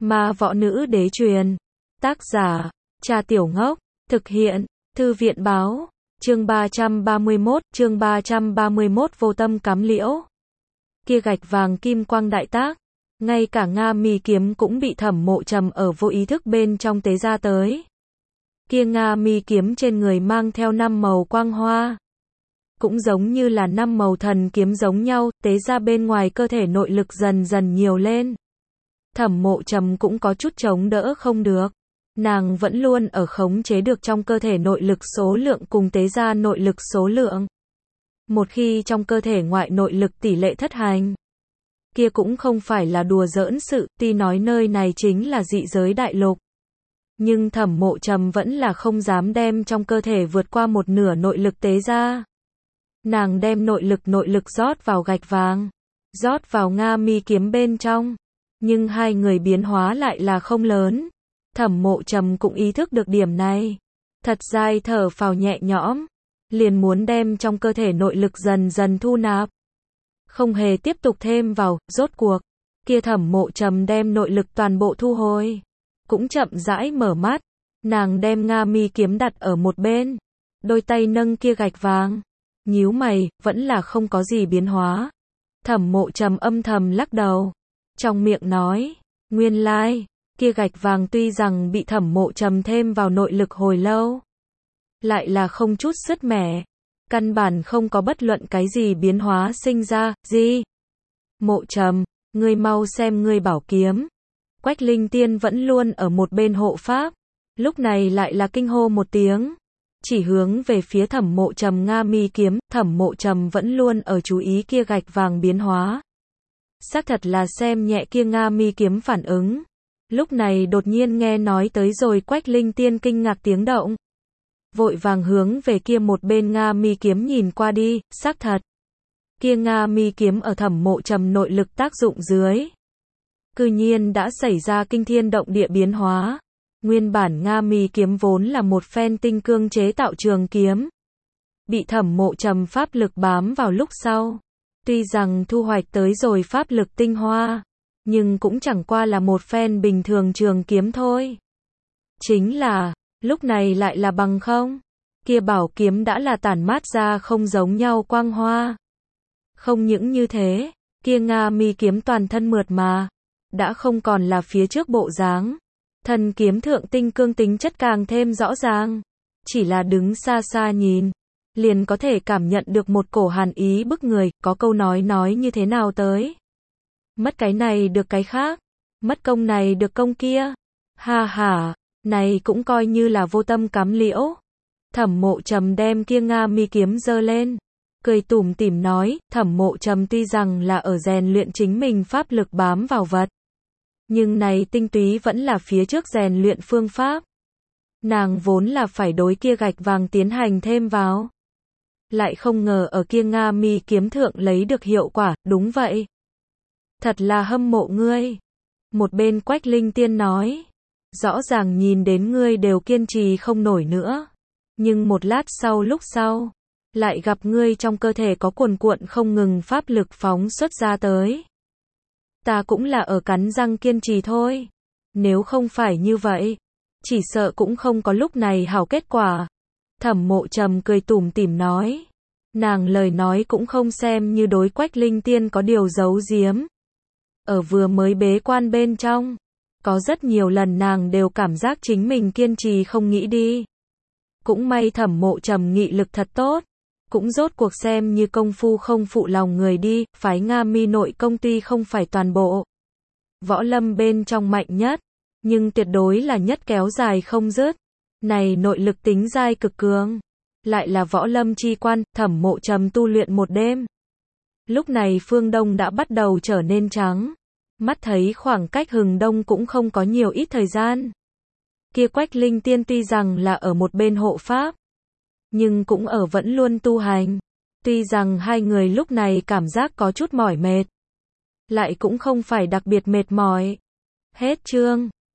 Ma võ nữ đế truyền. Tác giả, Trà Tiểu Ngốc. Thực hiện, Thư viện báo. Chương 331 vô tâm cắm liễu. Kia gạch vàng kim quang đại tác. Ngay cả Nga mi kiếm cũng bị Thẩm Mộ Trầm ở vô ý thức bên trong tế ra tới. Kia Nga mi kiếm trên người mang theo 5 màu quang hoa. Cũng giống như là 5 màu thần kiếm giống nhau, tế ra bên ngoài cơ thể nội lực dần dần nhiều lên. Thẩm Mộ Trầm cũng có chút chống đỡ không được. Nàng vẫn luôn ở khống chế được trong cơ thể nội lực số lượng cùng tế ra nội lực số lượng. Một khi trong cơ thể ngoại nội lực tỷ lệ thất hành, kia cũng không phải là đùa giỡn sự, tuy nói nơi này chính là dị giới đại lục. Nhưng Thẩm Mộ Trầm vẫn là không dám đem trong cơ thể vượt qua một nửa nội lực tế ra. Nàng đem nội lực rót vào gạch vàng, rót vào Nga mi kiếm bên trong. Nhưng hai người biến hóa lại là không lớn. Thẩm Mộ Trầm cũng ý thức được điểm này. Thật dài thở phào nhẹ nhõm. Liền muốn đem trong cơ thể nội lực dần dần thu nạp. Không hề tiếp tục thêm vào, rốt cuộc. Kia Thẩm Mộ Trầm đem nội lực toàn bộ thu hồi. Cũng chậm rãi mở mắt. Nàng đem Nga mi kiếm đặt ở một bên. Đôi tay nâng kia gạch vàng. Nhíu mày, vẫn là không có gì biến hóa. Thẩm Mộ Trầm âm thầm lắc đầu. Trong miệng nói, nguyên lai, kia gạch vàng tuy rằng bị Thẩm Mộ Trầm thêm vào nội lực hồi lâu, lại là không chút sứt mẻ, căn bản không có bất luận cái gì biến hóa sinh ra, gì? Mộ Trầm, ngươi mau xem ngươi bảo kiếm. Quách Linh Tiên vẫn luôn ở một bên hộ pháp, lúc này lại là kinh hô một tiếng, chỉ hướng về phía Thẩm Mộ Trầm Nga mi kiếm. Thẩm Mộ Trầm vẫn luôn ở chú ý kia gạch vàng biến hóa. Xác thật là xem nhẹ kia Nga mi kiếm phản ứng. Lúc này đột nhiên nghe nói tới rồi, Quách Linh Tiên kinh ngạc tiếng động. Vội vàng hướng về kia một bên Nga mi kiếm nhìn qua đi, xác thật. Kia Nga mi kiếm ở Thẩm Mộ Trầm nội lực tác dụng dưới, cư nhiên đã xảy ra kinh thiên động địa biến hóa. Nguyên bản Nga mi kiếm vốn là một phen tinh cương chế tạo trường kiếm. Bị Thẩm Mộ Trầm pháp lực bám vào lúc sau. Tuy rằng thu hoạch tới rồi pháp lực tinh hoa, nhưng cũng chẳng qua là một phen bình thường trường kiếm thôi. Chính là, lúc này lại là bằng không. Kia bảo kiếm đã là tản mát ra không giống nhau quang hoa. Không những như thế, kia Nga mi kiếm toàn thân mượt mà, đã không còn là phía trước bộ dáng. Thân kiếm thượng tinh cương tính chất càng thêm rõ ràng. Chỉ là đứng xa xa nhìn, liền có thể cảm nhận được một cổ hàn ý bức người. Có câu nói như thế nào tới? Mất cái này được cái khác, mất công này được công kia. Ha ha, này cũng coi như là vô tâm cắm liễu. Thẩm Mộ Trầm đem kia Nga mi kiếm giơ lên, cười tủm tỉm nói. Thẩm Mộ Trầm tuy rằng là ở rèn luyện chính mình pháp lực bám vào vật, nhưng này tinh túy vẫn là phía trước rèn luyện phương pháp. Nàng vốn là phải đối kia gạch vàng tiến hành thêm vào, lại không ngờ ở kia Nga mi kiếm thượng lấy được hiệu quả. Đúng vậy, thật là hâm mộ ngươi. Một bên Quách Linh Tiên nói, rõ ràng nhìn đến ngươi đều kiên trì không nổi nữa, nhưng một lát sau lúc sau, lại gặp ngươi trong cơ thể có cuồn cuộn không ngừng pháp lực phóng xuất ra tới. Ta cũng là ở cắn răng kiên trì thôi. Nếu không phải như vậy, chỉ sợ cũng không có lúc này hảo kết quả. Thẩm Mộ Trầm cười tủm tỉm nói. Nàng lời nói cũng không xem như đối Quách Linh Tiên có điều giấu giếm. Ở vừa mới bế quan bên trong, có rất nhiều lần nàng đều cảm giác chính mình kiên trì không nghĩ đi. Cũng may Thẩm Mộ Trầm nghị lực thật tốt, cũng rốt cuộc xem như công phu không phụ lòng người đi. Phái Nga mi nội công ty không phải toàn bộ võ lâm bên trong mạnh nhất, nhưng tuyệt đối là nhất kéo dài không dứt. Này nội lực tính dai cực cường, lại là võ lâm chi quan. Thẩm Mộ Trầm tu luyện một đêm. Lúc này phương đông đã bắt đầu trở nên trắng, mắt thấy khoảng cách hừng đông cũng không có nhiều ít thời gian. Kia Quách Linh Tiên tuy rằng là ở một bên hộ pháp, nhưng cũng ở vẫn luôn tu hành. Tuy rằng hai người lúc này cảm giác có chút mỏi mệt, lại cũng không phải đặc biệt mệt mỏi. Hết chương.